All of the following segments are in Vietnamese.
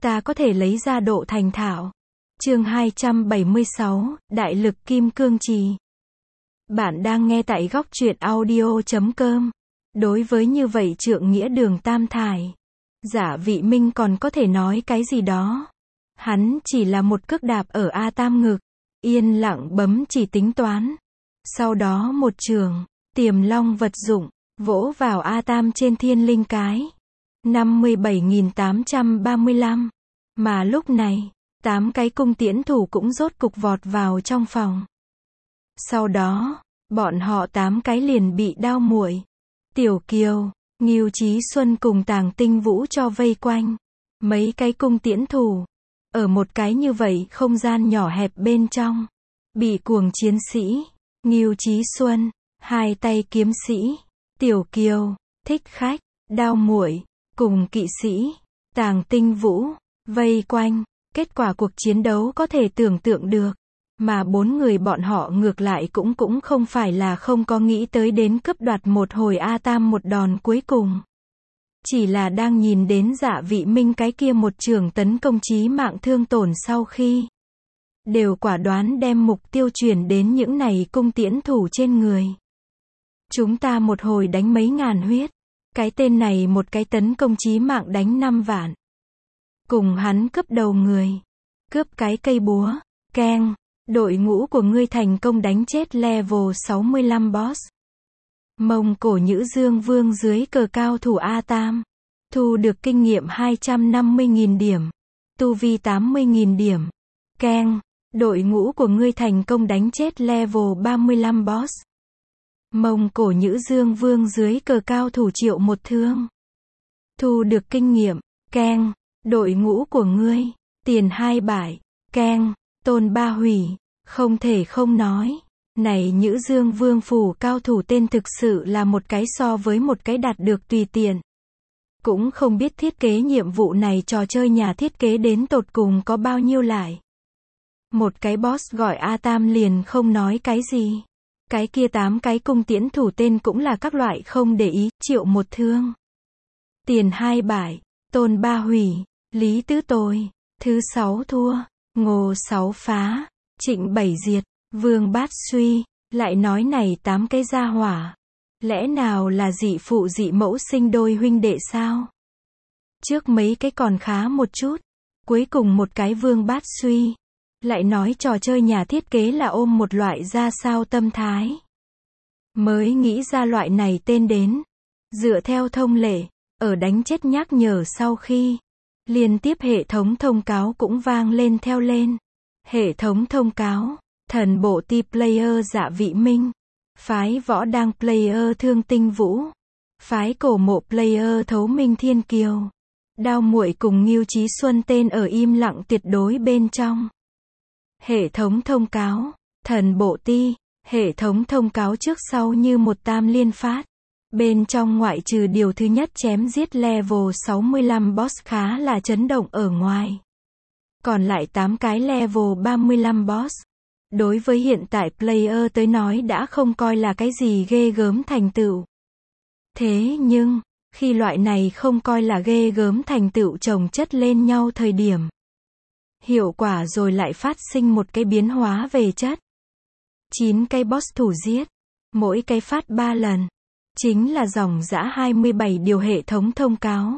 ta có thể lấy ra độ thành thạo. Chương 276, Đại lực kim cương trì. Bạn đang nghe tại góc truyện audio.com. Đối với như vậy trượng nghĩa đường tam thải, Giả Vị Minh còn có thể nói cái gì đó. Hắn chỉ là một cước đạp ở A Tam ngực, yên lặng bấm chỉ tính toán. Sau đó một trường, Tiềm Long vật dụng, vỗ vào A Tam trên thiên linh cái. 57.835. Mà lúc này, 8 cái cung tiễn thủ cũng rốt cục vọt vào trong phòng. Sau đó, bọn họ 8 cái liền bị Đao Muội, Tiểu Kiều, Ngưu Chí Xuân cùng Tàng Tinh Vũ cho vây quanh. Mấy cái cung tiễn thủ, ở một cái như vậy không gian nhỏ hẹp bên trong, bị cuồng chiến sĩ, Ngưu Chí Xuân, hai tay kiếm sĩ, Tiểu Kiều, Thích Khách, Đao Muội, cùng kỵ sĩ, Tàng Tinh Vũ, vây quanh. Kết quả cuộc chiến đấu có thể tưởng tượng được. Mà 4 người bọn họ ngược lại cũng không phải là không có nghĩ tới đến cướp đoạt một hồi A Tam một đòn cuối cùng. Chỉ là đang nhìn đến Dạ Vị Minh cái kia một trường tấn công chí mạng thương tổn sau khi, đều quả đoán đem mục tiêu chuyển đến những này cung tiễn thủ trên người. Chúng ta một hồi đánh mấy ngàn huyết. Cái tên này một cái tấn công chí mạng đánh 5 vạn. Cùng hắn cướp đầu người. Cướp cái cây búa. Keng. Đội ngũ của ngươi thành công đánh chết level 65 boss. Mông Cổ Nhữ Dương Vương dưới cờ cao thủ A Tam. Thu được kinh nghiệm 250.000 điểm. Tu vi 80.000 điểm. Keng. Đội ngũ của ngươi thành công đánh chết level 35 boss. Mông Cổ Nhữ Dương Vương dưới cờ cao thủ Triệu Một Thương. Thu được kinh nghiệm. Keng. Đội ngũ của ngươi. Tiền 2 bại. Keng. Tôn Ba Hủy. Không thể không nói. Này Nhữ Dương Vương phủ cao thủ tên thực sự là một cái so với một cái đạt được tùy tiện. Cũng không biết thiết kế nhiệm vụ này trò chơi nhà thiết kế đến tột cùng có bao nhiêu lại. Một cái boss gọi A Tam liền không nói cái gì. Cái kia 8 cái cung tiễn thủ tên cũng là các loại không để ý. Triệu Một Thương, Tiền 2 bại, Tôn Ba Hủy, Lý Tứ Tồi, Thứ 6 thua, Ngô 6 phá, Trịnh 7 diệt, Vương Bát suy. Lại nói này 8 cái gia hỏa, lẽ nào là dị phụ dị mẫu sinh đôi huynh đệ sao? Trước mấy cái còn khá một chút, cuối cùng một cái Vương Bát suy. Lại nói trò chơi nhà thiết kế là ôm một loại ra sao tâm thái. Mới nghĩ ra loại này tên đến. Dựa theo thông lệ, ở đánh chết nhắc nhở sau khi, liên tiếp hệ thống thông cáo cũng vang lên theo lên. Hệ thống thông cáo, thần bộ ti player Dạ Vị Minh, phái võ đang player Thương Tinh Vũ, phái cổ mộ player Thấu Minh Thiên Kiều, Đao Muội cùng Ngưu Chí Xuân tên ở im lặng tuyệt đối bên trong. Hệ thống thông cáo, thần bộ ti, hệ thống thông cáo trước sau như một tam liên phát. Bên trong ngoại trừ điều thứ nhất chém giết level 65 boss khá là chấn động ở ngoài. Còn lại 8 cái level 35 boss. Đối với hiện tại player tới nói đã không coi là cái gì ghê gớm thành tựu. Thế nhưng, khi loại này không coi là ghê gớm thành tựu chồng chất lên nhau thời điểm, hiệu quả rồi lại phát sinh một cái biến hóa về chất. 9 cái boss thủ giết, mỗi cái phát 3 lần. Chính là dòng dã 27 điều hệ thống thông cáo.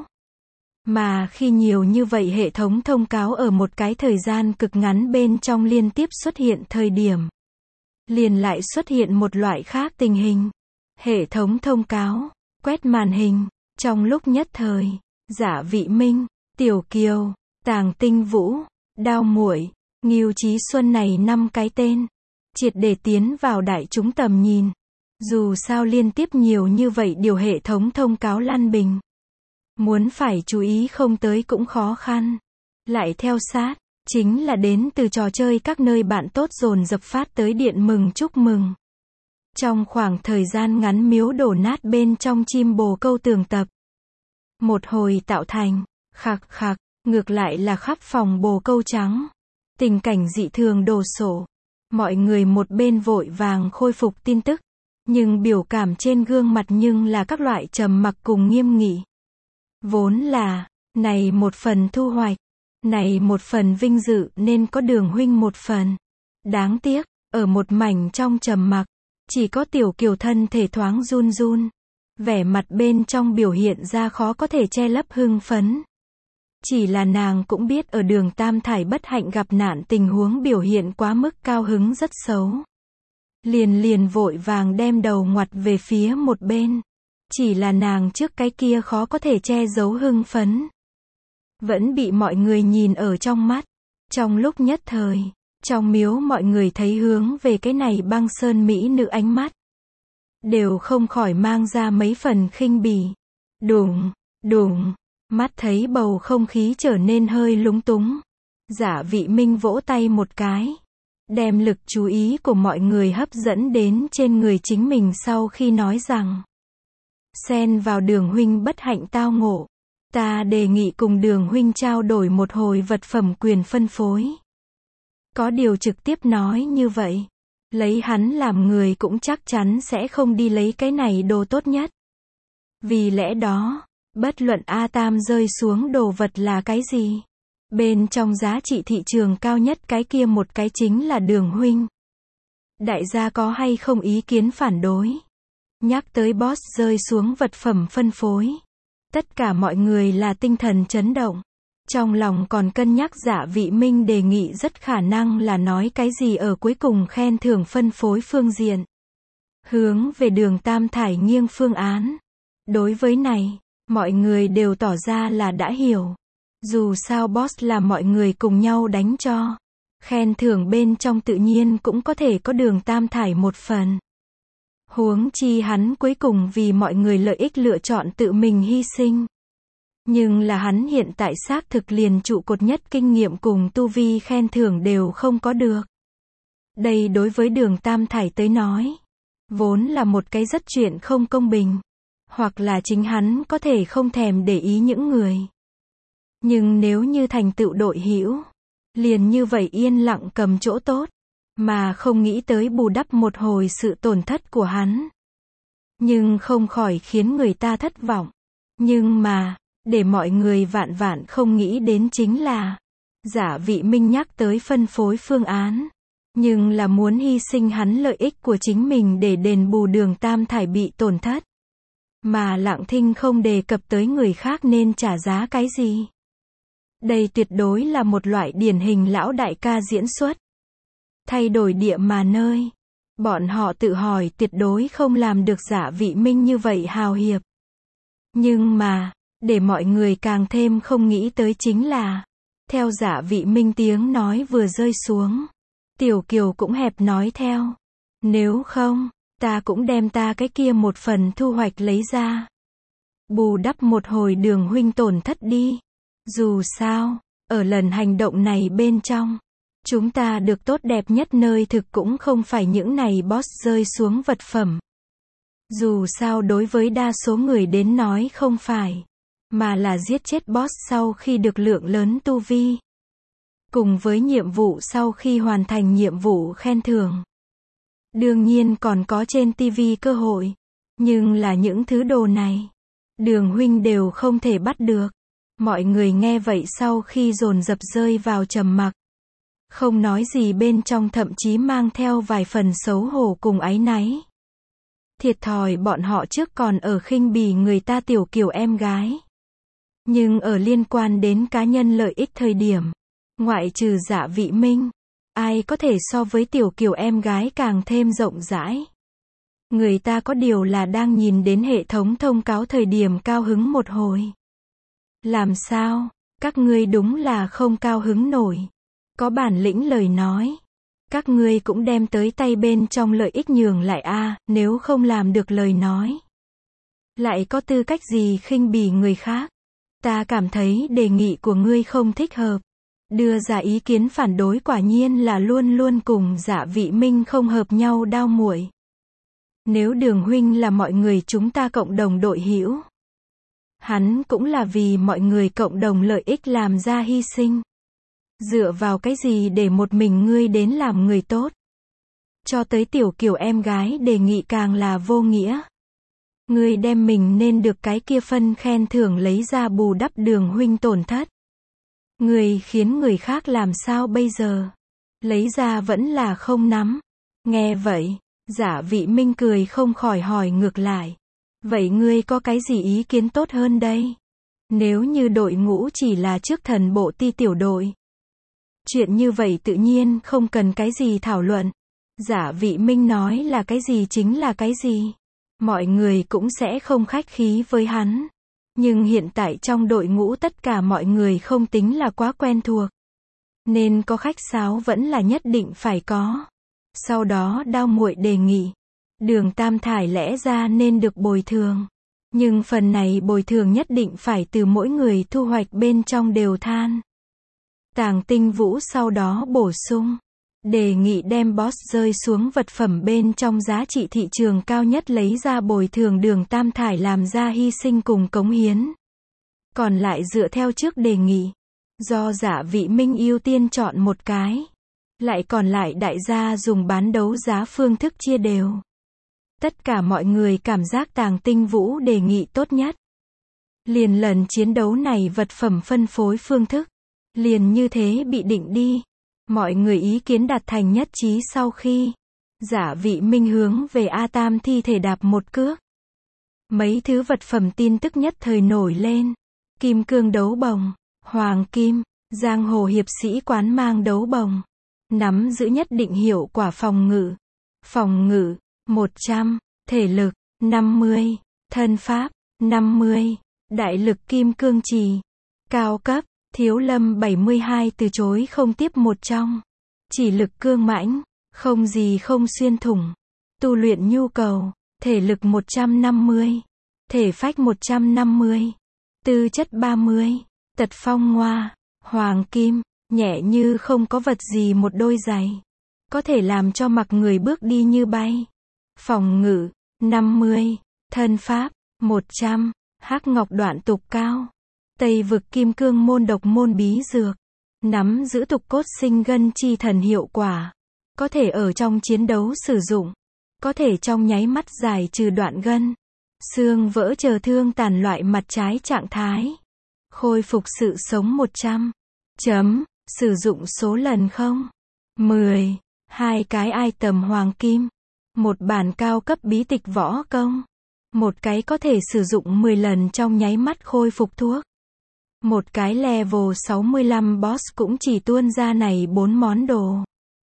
Mà khi nhiều như vậy hệ thống thông cáo ở một cái thời gian cực ngắn bên trong liên tiếp xuất hiện thời điểm, liền lại xuất hiện một loại khác tình hình. Hệ thống thông cáo, quét màn hình, trong lúc nhất thời, Giả Vị Minh, Tiểu Kiều, Tàng Tinh Vũ, Đao Muội, Ngưu Chí Xuân này 5 cái tên, triệt để tiến vào đại chúng tầm nhìn. Dù sao liên tiếp nhiều như vậy điều hệ thống thông cáo lăn bình. Muốn phải chú ý không tới cũng khó khăn. Lại theo sát, chính là đến từ trò chơi các nơi bạn tốt dồn dập phát tới điện mừng chúc mừng. Trong khoảng thời gian ngắn miếu đổ nát bên trong chim bồ câu tường tập. Một hồi tạo thành, khạc khạc, ngược lại là khắp phòng bồ câu trắng. Tình cảnh dị thường đồ sộ. Mọi người một bên vội vàng khôi phục tin tức. Nhưng biểu cảm trên gương mặt nhưng là các loại trầm mặc cùng nghiêm nghị. Vốn là, này một phần thu hoạch, Này một phần vinh dự nên có Đường huynh một phần. Đáng tiếc, ở một mảnh trong trầm mặc, chỉ có Tiểu Kiều thân thể thoáng run run. Vẻ mặt bên trong biểu hiện ra khó có thể che lấp hưng phấn. Chỉ là nàng cũng biết ở Đường Tam Thải bất hạnh gặp nạn tình huống biểu hiện quá mức cao hứng rất xấu. Liền vội vàng đem đầu ngoặt về phía một bên. Chỉ là nàng trước cái kia khó có thể che giấu hưng phấn. Vẫn bị mọi người nhìn ở trong mắt. Trong lúc nhất thời, trong miếu mọi người thấy hướng về cái này băng sơn mỹ nữ ánh mắt. Đều không khỏi mang ra mấy phần khinh bỉ. Đùng, mắt thấy bầu không khí trở nên hơi lúng túng. Giả Vị Minh vỗ tay một cái. Đem lực chú ý của mọi người hấp dẫn đến trên người chính mình sau khi nói rằng. Xen vào Đường huynh bất hạnh tao ngộ. Ta đề nghị cùng Đường huynh trao đổi một hồi vật phẩm quyền phân phối. Có điều trực tiếp nói như vậy. Lấy hắn làm người cũng chắc chắn sẽ không đi lấy cái này đồ tốt nhất. Vì lẽ đó, bất luận A Tam rơi xuống đồ vật là cái gì. Bên trong giá trị thị trường cao nhất cái kia một cái chính là Đường huynh. Đại gia có hay không ý kiến phản đối? Nhắc tới boss rơi xuống vật phẩm phân phối. Tất cả mọi người là tinh thần chấn động. Trong lòng còn cân nhắc Giả Vị Minh đề nghị rất khả năng là nói cái gì ở cuối cùng khen thưởng phân phối phương diện. Hướng về Đường Tam Thải nghiêng phương án. Đối với này, mọi người đều tỏ ra là đã hiểu. Dù sao boss là mọi người cùng nhau đánh cho. Khen thưởng bên trong tự nhiên cũng có thể có Đường Tam Thải một phần. Huống chi hắn cuối cùng vì mọi người lợi ích lựa chọn tự mình hy sinh. Nhưng là hắn hiện tại xác thực liền trụ cột nhất kinh nghiệm cùng tu vi khen thưởng đều không có được. Đây đối với Đường Tam Thải tới nói, vốn là một cái rất chuyện không công bình. Hoặc là chính hắn có thể không thèm để ý những người. Nhưng nếu như thành tựu đội hữu, liền như vậy yên lặng cầm chỗ tốt, mà không nghĩ tới bù đắp một hồi sự tổn thất của hắn. Nhưng không khỏi khiến người ta thất vọng. Nhưng mà, để mọi người vạn không nghĩ đến chính là, Giả Vị Minh nhắc tới phân phối phương án. Nhưng là muốn hy sinh hắn lợi ích của chính mình để đền bù Đường Tam Thải bị tổn thất. Mà Lặng Thinh không đề cập tới người khác nên trả giá cái gì. Đây tuyệt đối là một loại điển hình lão đại ca diễn xuất. Thay đổi địa mà nơi. Bọn họ tự hỏi tuyệt đối không làm được Giả Vị Minh như vậy hào hiệp. Nhưng mà, để mọi người càng thêm không nghĩ tới chính là, theo Giả Vị Minh tiếng nói vừa rơi xuống, Tiểu Kiều cũng hẹp nói theo. Nếu không, ta cũng đem ta cái kia một phần thu hoạch lấy ra. Bù đắp một hồi Đường huynh tổn thất đi. Dù sao, ở lần hành động này bên trong, chúng ta được tốt đẹp nhất nơi thực cũng không phải những này boss rơi xuống vật phẩm. Dù sao đối với đa số người đến nói không phải, mà là giết chết boss sau khi được lượng lớn tu vi. Cùng với nhiệm vụ sau khi hoàn thành nhiệm vụ khen thưởng. Đương nhiên còn có trên TV cơ hội. Nhưng là những thứ đồ này, Đường huynh đều không thể bắt được. Mọi người nghe vậy sau khi dồn dập rơi vào trầm mặc. Không nói gì bên trong thậm chí mang theo vài phần xấu hổ cùng áy náy. Thiệt thòi bọn họ trước còn ở khinh bỉ người ta Tiểu Kiều em gái. Nhưng ở liên quan đến cá nhân lợi ích thời điểm, ngoại trừ Giả Vị Minh, ai có thể so với Tiểu Kiều em gái càng thêm rộng rãi. Người ta có điều là đang nhìn đến hệ thống thông cáo thời điểm cao hứng một hồi. Làm sao, các ngươi đúng là không cao hứng nổi. Có bản lĩnh lời nói. Các ngươi cũng đem tới tay bên trong lợi ích nhường lại a, nếu không làm được lời nói. Lại có tư cách gì khinh bỉ người khác. Ta cảm thấy đề nghị của ngươi không thích hợp. Đưa ra ý kiến phản đối quả nhiên là luôn luôn cùng Giả Vị Minh không hợp nhau đau muội. Nếu Đường huynh là mọi người chúng ta cộng đồng đội hữu, hắn cũng là vì mọi người cộng đồng lợi ích làm ra hy sinh. Dựa vào cái gì để một mình ngươi đến làm người tốt? Cho tới Tiểu Kiều em gái đề nghị càng là vô nghĩa. Ngươi đem mình nên được cái kia phân khen thưởng lấy ra bù đắp Đường huynh tổn thất. Ngươi khiến người khác làm sao bây giờ? Lấy ra vẫn là không nắm. Nghe vậy, Giả Vị Minh cười không khỏi hỏi ngược lại. Vậy ngươi có cái gì ý kiến tốt hơn đây? Nếu như đội ngũ chỉ là trước thần bộ ti tiểu đội. Chuyện như vậy tự nhiên không cần cái gì thảo luận. Giả Vị Minh nói là cái gì chính là cái gì. Mọi người cũng sẽ không khách khí với hắn. Nhưng hiện tại trong đội ngũ tất cả mọi người không tính là quá quen thuộc. Nên có khách sáo vẫn là nhất định phải có. Sau đó Đao Muội đề nghị. Đường Tam Thải lẽ ra nên được bồi thường. Nhưng phần này bồi thường nhất định phải từ mỗi người thu hoạch bên trong đều than. Tàng Tinh Vũ sau đó bổ sung. Đề nghị đem boss rơi xuống vật phẩm bên trong giá trị thị trường cao nhất lấy ra bồi thường Đường Tam Thải làm ra hy sinh cùng cống hiến. Còn lại dựa theo trước đề nghị. Do Giả Vị Minh ưu tiên chọn một cái. Lại còn lại đại gia dùng bán đấu giá phương thức chia đều. Tất cả mọi người cảm giác Tàng Tinh Vũ đề nghị tốt nhất. Liền lần chiến đấu này vật phẩm phân phối phương thức. Liền như thế bị định đi. Mọi người ý kiến đạt thành nhất trí sau khi. Giả Vị Minh hướng về A Tam thi thể đạp một cước. Mấy thứ vật phẩm tin tức nhất thời nổi lên. Kim cương đấu bồng, hoàng kim, giang hồ hiệp sĩ quán mang đấu bồng. Nắm giữ nhất định hiệu quả phòng ngự. Phòng ngự, 100, thể lực, 50, thân pháp, 50, đại lực kim cương trì. Cao cấp, Thiếu Lâm 72 từ chối không tiếp một trong. Chỉ lực cương mãnh, không gì không xuyên thủng. Tu luyện nhu cầu, thể lực 150, thể phách 150, tư chất 30, tật phong ngoa, hoàng kim, nhẹ như không có vật gì một đôi giày. Có thể làm cho mặc người bước đi như bay. Phòng ngự, 50, thân pháp, 100, hắc ngọc đoạn tục cao. Tây vực kim cương môn độc môn bí dược. Nắm giữ tục cốt sinh gân chi thần hiệu quả. Có thể ở trong chiến đấu sử dụng. Có thể trong nháy mắt giải trừ đoạn gân. Xương vỡ chờ thương tàn loại mặt trái trạng thái. Khôi phục sự sống 100. Sử dụng số lần không? 10. 2 cái item hoàng kim. Một bản cao cấp bí tịch võ công. Một cái có thể sử dụng 10 lần trong nháy mắt khôi phục thuốc. Một cái level 65 boss cũng chỉ tuôn ra này 4 món đồ.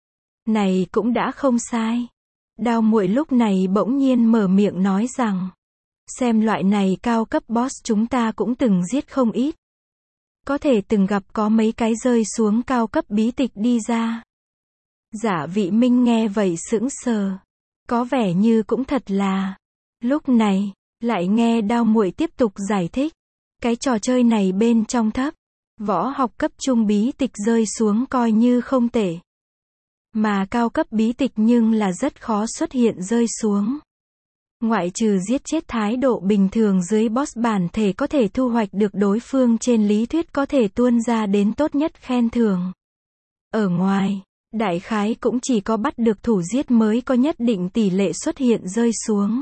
Này cũng đã không sai. Đao Muội lúc này bỗng nhiên mở miệng nói rằng. Xem loại này cao cấp boss chúng ta cũng từng giết không ít. Có thể từng gặp có mấy cái rơi xuống cao cấp bí tịch đi ra. Giả Vị Minh nghe vậy sững sờ. Có vẻ như cũng thật là. Lúc này, lại nghe Đao Muội tiếp tục giải thích. Cái trò chơi này bên trong thấp. Võ học cấp trung bí tịch rơi xuống coi như không tệ. Mà cao cấp bí tịch nhưng là rất khó xuất hiện rơi xuống. Ngoại trừ giết chết thái độ bình thường dưới boss bản thể có thể thu hoạch được đối phương trên lý thuyết có thể tuôn ra đến tốt nhất khen thưởng. Ở ngoài, đại khái cũng chỉ có bắt được thủ giết mới có nhất định tỷ lệ xuất hiện rơi xuống.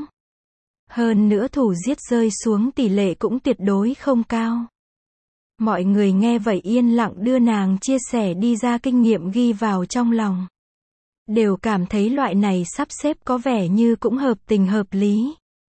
Hơn nữa thủ giết rơi xuống tỷ lệ cũng tuyệt đối không cao. Mọi người nghe vậy yên lặng đưa nàng chia sẻ đi ra kinh nghiệm ghi vào trong lòng. Đều cảm thấy loại này sắp xếp có vẻ như cũng hợp tình hợp lý.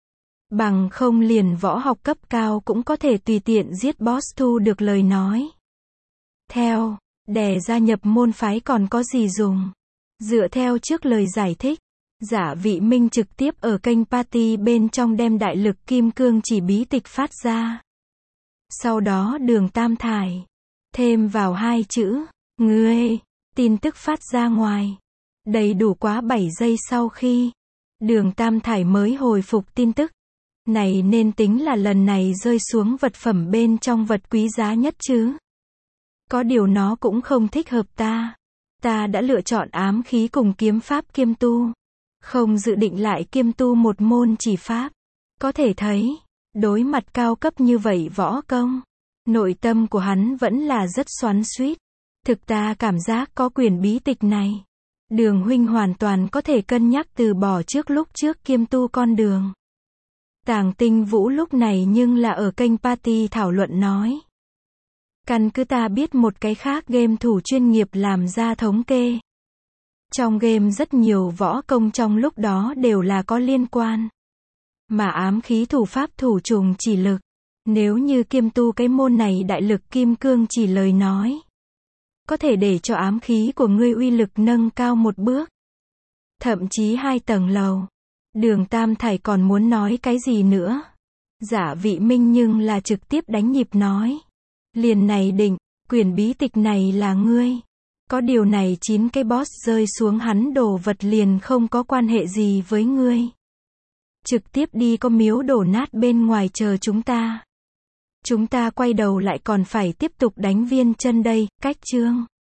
Bằng không liền võ học cấp cao cũng có thể tùy tiện giết boss thu được lời nói. Theo, đè gia nhập môn phái còn có gì dùng. Dựa theo trước lời giải thích, Giả Vị Minh trực tiếp ở kênh party bên trong đem đại lực kim cương chỉ bí tịch phát ra. Sau đó Đường Tam Thải thêm vào 2 chữ, ngươi, tin tức phát ra ngoài. Đầy đủ quá 7 giây sau khi Đường Tam Thải mới hồi phục tin tức. Này nên tính là lần này rơi xuống vật phẩm bên trong vật quý giá nhất chứ. Có điều nó cũng không thích hợp ta. Ta đã lựa chọn ám khí cùng kiếm pháp kiêm tu. Không dự định lại kiêm tu một môn chỉ pháp. Có thể thấy, đối mặt cao cấp như vậy võ công, nội tâm của hắn vẫn là rất xoắn xuýt. Thực ta cảm giác có quyển bí tịch này. Đường huynh hoàn toàn có thể cân nhắc từ bỏ trước lúc trước kiêm tu con đường. Tàng Tinh Vũ lúc này nhưng là ở kênh party thảo luận nói. Căn cứ ta biết một cái khác game thủ chuyên nghiệp làm ra thống kê. Trong game rất nhiều võ công trong lúc đó đều là có liên quan. Mà ám khí thủ pháp thủ trùng chỉ lực. Nếu như kiêm tu cái môn này đại lực kim cương chỉ lời nói. Có thể để cho ám khí của ngươi uy lực nâng cao một bước. Thậm chí 2 tầng lầu. Đường Tam Thải còn muốn nói cái gì nữa. Giả Vị Minh nhưng là trực tiếp đánh nhịp nói. Liền này định, quyển bí tịch này là ngươi. Có điều này 9 cái boss rơi xuống hắn đồ vật liền không có quan hệ gì với ngươi. Trực tiếp đi có miếu đổ nát bên ngoài chờ chúng ta. Chúng ta quay đầu lại còn phải tiếp tục đánh Viên Chân đây, cách chương.